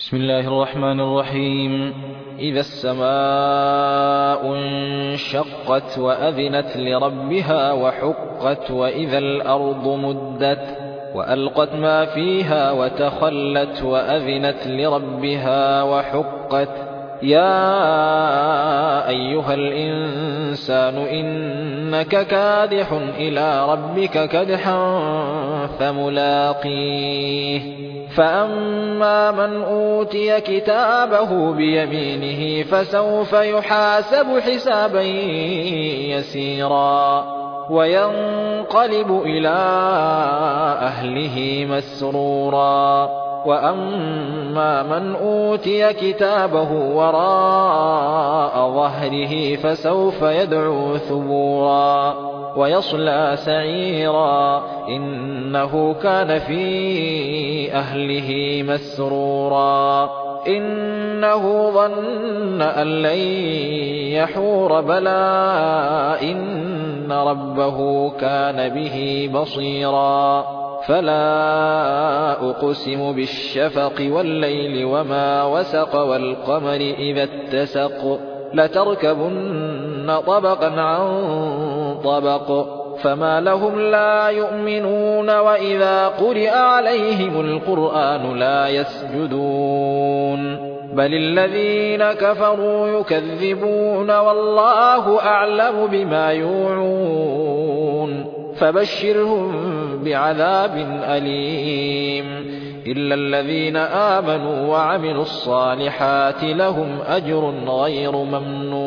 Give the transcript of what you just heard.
بسم الله الرحمن الرحيم. إذا السماء انشقت وأذنت لربها وحقت وإذا الأرض مدت وألقت ما فيها وتخلت وأذنت لربها وحقت. يا أيها الإنسان إنك كادح إلى ربك كدحا فملاقيه. فأما من أوتي كتابه بيمينه فسوف يحاسب حسابا يسيرا وينقلب إلى أهله مسرورا. وأما من أوتي كتابه وراء ظهره فسوف يدعو ثبورا ويصلى سعيرا إنه كان في أهله مسرورا. إنه ظن أن لن يحور بلى إن ربه كان به بصيرا. فلا أقسم بالشفق والليل وما وسق والقمر إذا اتسق لتركبن طبقا عن طبق فما لهم لا يؤمنون وإذا قرئ عليهم القرآن لا يسجدون بل الذين كفروا يكذبون والله أعلم بما يوعون فبشرهم بعذاب أليم إلا الذين آمنوا وعملوا الصالحات لهم أجر غير ممنون.